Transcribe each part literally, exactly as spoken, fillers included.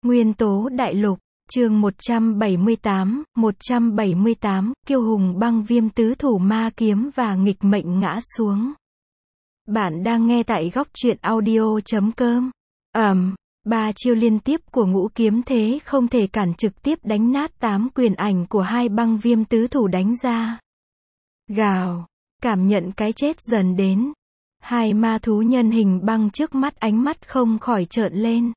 Nguyên tố đại lục, chương một trăm bảy mươi tám, một trăm bảy mươi tám, kiêu hùng băng viêm tứ thủ ma kiếm và nghịch mệnh ngã xuống. Bạn đang nghe tại góc truyện audio chấm com. Ầm, ba chiêu liên tiếp của ngũ kiếm thế không thể cản, trực tiếp đánh nát tám quyền ảnh của hai băng viêm tứ thủ đánh ra. Gào, cảm nhận cái chết dần đến. Hai ma thú nhân hình băng trước mắt ánh mắt không khỏi trợn lên.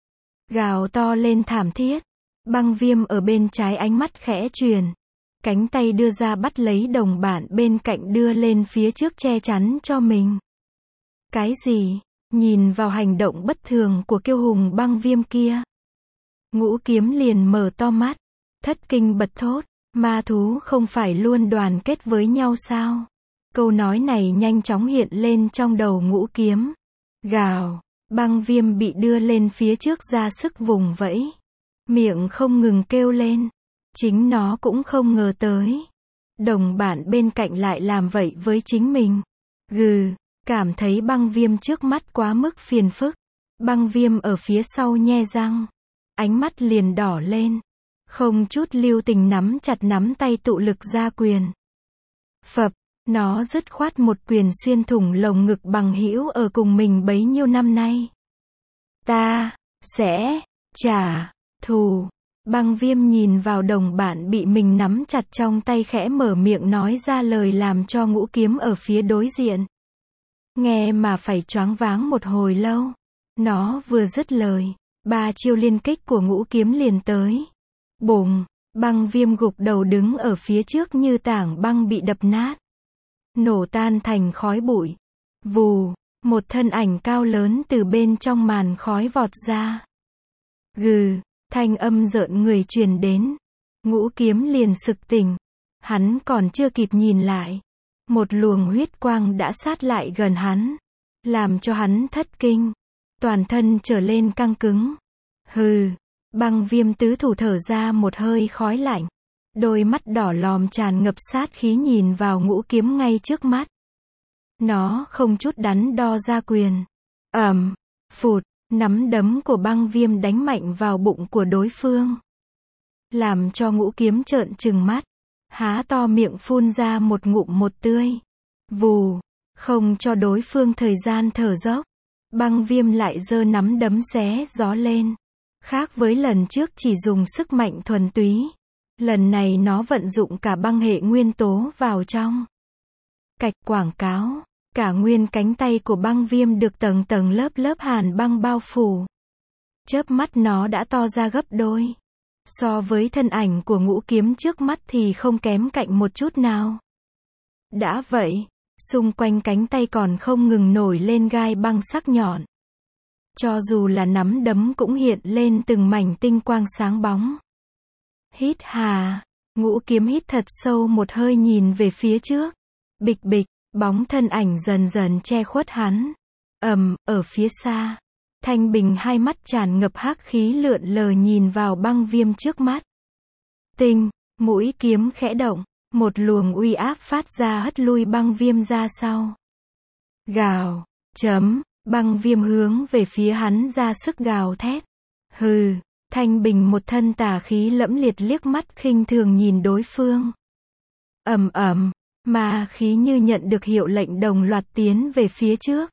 Gào to lên thảm thiết. Băng viêm ở bên trái ánh mắt khẽ truyền. Cánh tay đưa ra bắt lấy đồng bạn bên cạnh đưa lên phía trước che chắn cho mình. Cái gì? Nhìn vào hành động bất thường của kiêu hùng băng viêm kia. Ngũ kiếm liền mở to mắt. Thất kinh bật thốt. Ma thú không phải luôn đoàn kết với nhau sao? Câu nói này nhanh chóng hiện lên trong đầu ngũ kiếm. Gào. Băng viêm bị đưa lên phía trước ra sức vùng vẫy. Miệng không ngừng kêu lên. Chính nó cũng không ngờ tới. Đồng bạn bên cạnh lại làm vậy với chính mình. Gừ. Cảm thấy băng viêm trước mắt quá mức phiền phức. Băng viêm ở phía sau nhe răng. Ánh mắt liền đỏ lên. Không chút lưu tình nắm chặt nắm tay tụ lực ra quyền. Phập. Nó dứt khoát một quyền xuyên thủng lồng ngực bằng hữu ở cùng mình bấy nhiêu năm nay. Ta sẽ trả thù. Băng viêm nhìn vào đồng bạn bị mình nắm chặt trong tay khẽ mở miệng nói ra lời làm cho ngũ kiếm ở phía đối diện. Nghe mà phải choáng váng một hồi lâu. Nó vừa dứt lời, ba chiêu liên kích của ngũ kiếm liền tới. Bùng, băng viêm gục đầu đứng ở phía trước như tảng băng bị đập nát. Nổ tan thành khói bụi. Vù, một thân ảnh cao lớn từ bên trong màn khói vọt ra. Gừ, thanh âm rợn người truyền đến. Ngũ kiếm liền sực tỉnh. Hắn còn chưa kịp nhìn lại. Một luồng huyết quang đã sát lại gần hắn. Làm cho hắn thất kinh. Toàn thân trở lên căng cứng. Hừ, băng viêm tứ thủ thở ra một hơi khói lạnh. Đôi mắt đỏ lòm tràn ngập sát khí nhìn vào ngũ kiếm ngay trước mắt. Nó không chút đắn đo ra quyền. Ầm, phụt, nắm đấm của băng viêm đánh mạnh vào bụng của đối phương. Làm cho ngũ kiếm trợn trừng mắt. Há to miệng phun ra một ngụm một tươi. Vù, không cho đối phương thời gian thở dốc. Băng viêm lại giơ nắm đấm xé gió lên. Khác với lần trước chỉ dùng sức mạnh thuần túy. Lần này nó vận dụng cả băng hệ nguyên tố vào trong. Cạch quảng cáo. Cả nguyên cánh tay của băng viêm được tầng tầng lớp lớp hàn băng bao phủ. Chớp mắt nó đã to ra gấp đôi. So với thân ảnh của ngũ kiếm trước mắt thì không kém cạnh một chút nào. Đã vậy, xung quanh cánh tay còn không ngừng nổi lên gai băng sắc nhọn. Cho dù là nắm đấm cũng hiện lên từng mảnh tinh quang sáng bóng. Hít hà, ngũ kiếm hít thật sâu một hơi nhìn về phía trước. Bịch bịch, bóng thân ảnh dần dần che khuất hắn. Ầm, ở phía xa. Thanh Bình hai mắt tràn ngập hắc khí lượn lờ nhìn vào băng viêm trước mắt. Tinh, mũi kiếm khẽ động, một luồng uy áp phát ra hất lui băng viêm ra sau. Gào, chấm, băng viêm hướng về phía hắn ra sức gào thét. Hừ, Thanh Bình một thân tà khí lẫm liệt liếc mắt khinh thường nhìn đối phương. Ầm ầm, ma khí như nhận được hiệu lệnh đồng loạt tiến về phía trước.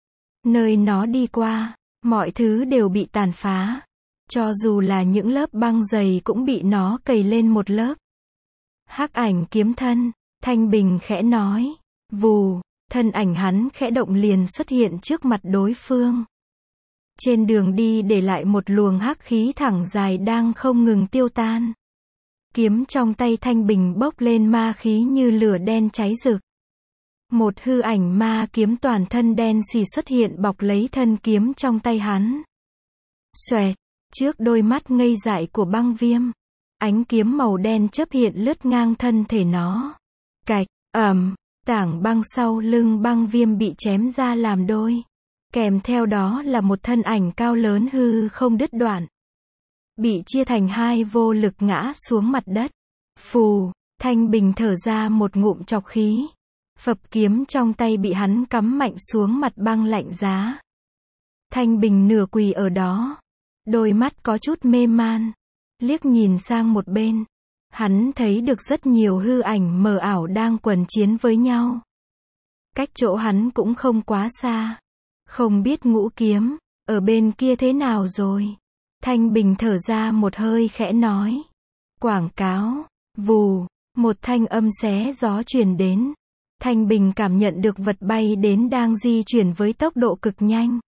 Nơi nó đi qua, mọi thứ đều bị tàn phá. Cho dù là những lớp băng dày cũng bị nó cầy lên một lớp. Hắc ảnh kiếm thân, Thanh Bình khẽ nói. Vù, thân ảnh hắn khẽ động liền xuất hiện trước mặt đối phương. Trên đường đi để lại một luồng hắc khí thẳng dài đang không ngừng tiêu tan. Kiếm trong tay Thanh Bình bốc lên ma khí như lửa đen cháy rực. Một hư ảnh ma kiếm toàn thân đen xì xuất hiện bọc lấy thân kiếm trong tay hắn. Xoẹt, trước đôi mắt ngây dại của băng viêm. Ánh kiếm màu đen chớp hiện lướt ngang thân thể nó. Cạch, ầm, tảng băng sau lưng băng viêm bị chém ra làm đôi. Kèm theo đó là một thân ảnh cao lớn hư không đứt đoạn. Bị chia thành hai vô lực ngã xuống mặt đất. Phù, Thanh Bình thở ra một ngụm trọc khí. Phập kiếm trong tay bị hắn cắm mạnh xuống mặt băng lạnh giá. Thanh Bình nửa quỳ ở đó. đôi mắt có chút mê man, liếc nhìn sang một bên. Hắn thấy được rất nhiều hư ảnh mờ ảo đang quần chiến với nhau. Cách chỗ hắn cũng không quá xa. Không biết Ngũ Kiếm, ở bên kia thế nào rồi? Thanh Bình thở ra một hơi khẽ nói. Quảng cáo, vù, một thanh âm xé gió truyền đến. Thanh Bình cảm nhận được vật bay đến đang di chuyển với tốc độ cực nhanh.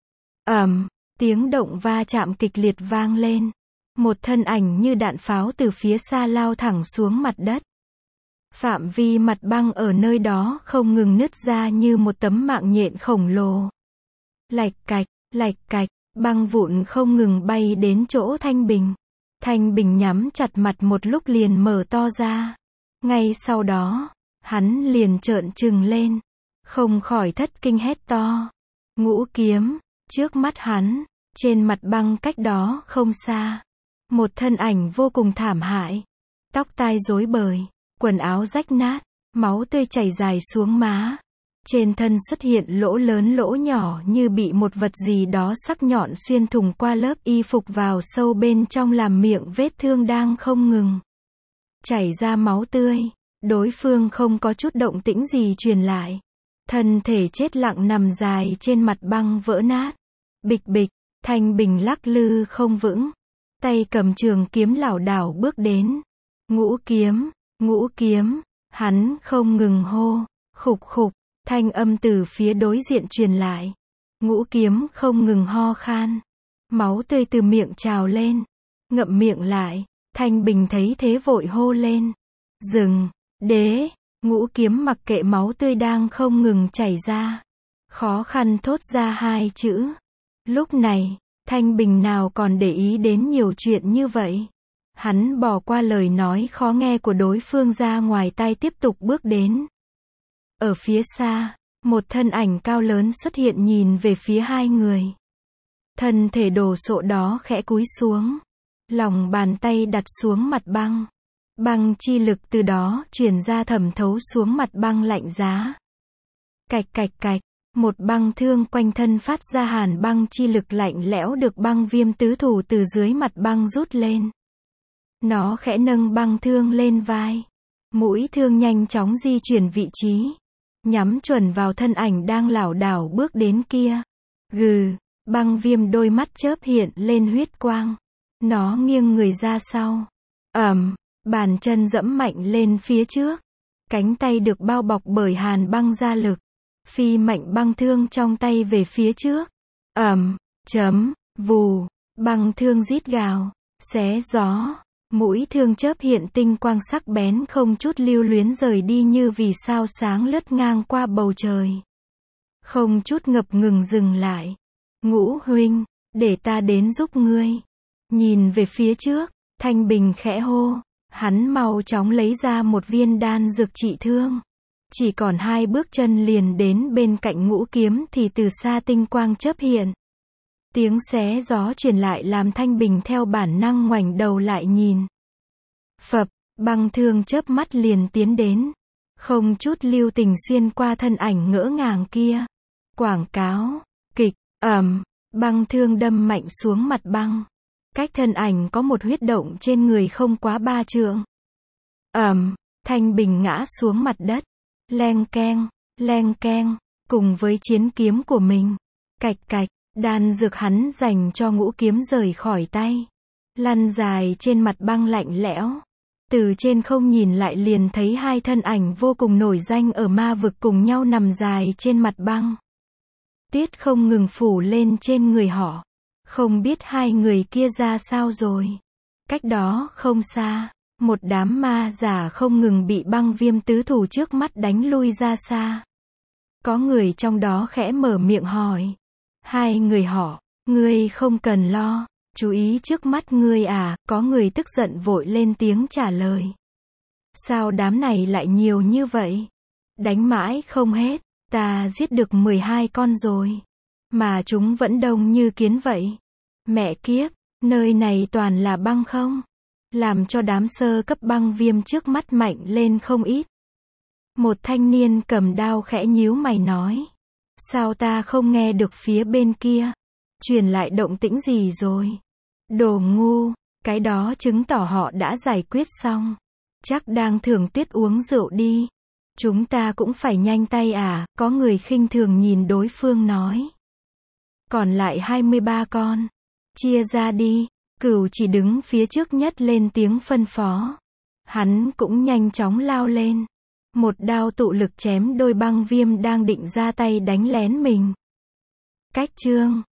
Ầm, tiếng động va chạm kịch liệt vang lên. Một thân ảnh như đạn pháo từ phía xa lao thẳng xuống mặt đất. Phạm vi mặt băng ở nơi đó không ngừng nứt ra như một tấm mạng nhện khổng lồ. Lạch cạch, lạch cạch, băng vụn không ngừng bay đến chỗ Thanh Bình. Thanh Bình nhắm chặt mặt một lúc liền mở to ra. Ngay sau đó, hắn liền trợn trừng lên. Không khỏi thất kinh hét to. Ngũ Kiếm, trước mắt hắn, trên mặt băng cách đó không xa. Một thân ảnh vô cùng thảm hại. Tóc tai rối bời, quần áo rách nát, máu tươi chảy dài xuống má. Trên thân xuất hiện lỗ lớn lỗ nhỏ như bị một vật gì đó sắc nhọn xuyên thủng qua lớp y phục vào sâu bên trong làm miệng vết thương đang không ngừng chảy ra máu tươi. Đối phương không có chút động tĩnh gì truyền lại. Thân thể chết lặng nằm dài trên mặt băng vỡ nát. Bịch bịch, Thanh Bình lắc lư không vững. Tay cầm trường kiếm lảo đảo bước đến. Ngũ Kiếm, Ngũ Kiếm, hắn không ngừng hô. Khục khục, thanh âm từ phía đối diện truyền lại. Ngũ Kiếm không ngừng ho khan. Máu tươi từ miệng trào lên. Ngậm miệng lại, Thanh Bình thấy thế vội hô lên. Dừng, đế, Ngũ Kiếm mặc kệ máu tươi đang không ngừng chảy ra. Khó khăn thốt ra hai chữ. Lúc này, Thanh Bình nào còn để ý đến nhiều chuyện như vậy. Hắn bỏ qua lời nói khó nghe của đối phương ra ngoài tay tiếp tục bước đến. Ở phía xa, một thân ảnh cao lớn xuất hiện nhìn về phía hai người. Thân thể đồ sộ đó khẽ cúi xuống. Lòng bàn tay đặt xuống mặt băng. Băng chi lực từ đó truyền ra thẩm thấu xuống mặt băng lạnh giá. Cạch cạch cạch, một băng thương quanh thân phát ra hàn băng chi lực lạnh lẽo được băng viêm tứ thủ từ dưới mặt băng rút lên. Nó khẽ nâng băng thương lên vai. Mũi thương nhanh chóng di chuyển vị trí. Nhắm chuẩn vào thân ảnh đang lảo đảo bước đến kia. Gừ, băng viêm đôi mắt chớp hiện lên huyết quang. Nó nghiêng người ra sau. Ầm, bàn chân dẫm mạnh lên phía trước. Cánh tay được bao bọc bởi hàn băng gia lực. Phi mạnh băng thương trong tay về phía trước. Ầm, chấm, vù, băng thương rít gào, xé gió. Mũi thương chớp hiện tinh quang sắc bén không chút lưu luyến rời đi như vì sao sáng lướt ngang qua bầu trời. Không chút ngập ngừng dừng lại. Ngũ huynh, để ta đến giúp ngươi. Nhìn về phía trước, Thanh Bình khẽ hô. Hắn mau chóng lấy ra một viên đan dược trị thương. Chỉ còn hai bước chân liền đến bên cạnh Ngũ Kiếm thì từ xa tinh quang chớp hiện. Tiếng xé gió truyền lại làm Thanh Bình theo bản năng ngoảnh đầu lại nhìn. Phập, băng thương chớp mắt liền tiến đến. Không chút lưu tình xuyên qua thân ảnh ngỡ ngàng kia. Quảng cáo, kịch, ầm, băng thương đâm mạnh xuống mặt băng. Cách thân ảnh có một huyết động trên người không quá ba trượng. Ầm, Thanh Bình ngã xuống mặt đất. Leng keng, leng keng, cùng với chiến kiếm của mình. Cạch cạch, đan dược hắn dành cho Ngũ Kiếm rời khỏi tay. Lăn dài trên mặt băng lạnh lẽo. Từ trên không nhìn lại liền thấy hai thân ảnh vô cùng nổi danh ở ma vực cùng nhau nằm dài trên mặt băng. Tiết không ngừng phủ lên trên người họ. Không biết hai người kia ra sao rồi. Cách đó không xa, một đám ma giả không ngừng bị băng viêm tứ thủ trước mắt đánh lui ra xa. Có người trong đó khẽ mở miệng hỏi. Hai người họ, ngươi không cần lo, chú ý trước mắt ngươi à, có người tức giận vội lên tiếng trả lời. Sao đám này lại nhiều như vậy? Đánh mãi không hết, ta giết được mười hai con rồi. Mà chúng vẫn đông như kiến vậy. Mẹ kiếp, nơi này toàn là băng không? Làm cho đám sơ cấp băng viêm trước mắt mạnh lên không ít. Một thanh niên cầm đao khẽ nhíu mày nói. Sao ta không nghe được phía bên kia? Truyền lại động tĩnh gì rồi? Đồ ngu, cái đó chứng tỏ họ đã giải quyết xong. Chắc đang thưởng tuyết uống rượu đi. Chúng ta cũng phải nhanh tay à, có người khinh thường nhìn đối phương nói. Còn lại hai mươi ba con. Chia ra đi. Cửu chỉ đứng phía trước nhất lên tiếng phân phó. Hắn cũng nhanh chóng lao lên. Một đao tụ lực chém đôi băng viêm đang định ra tay đánh lén mình. Cách chương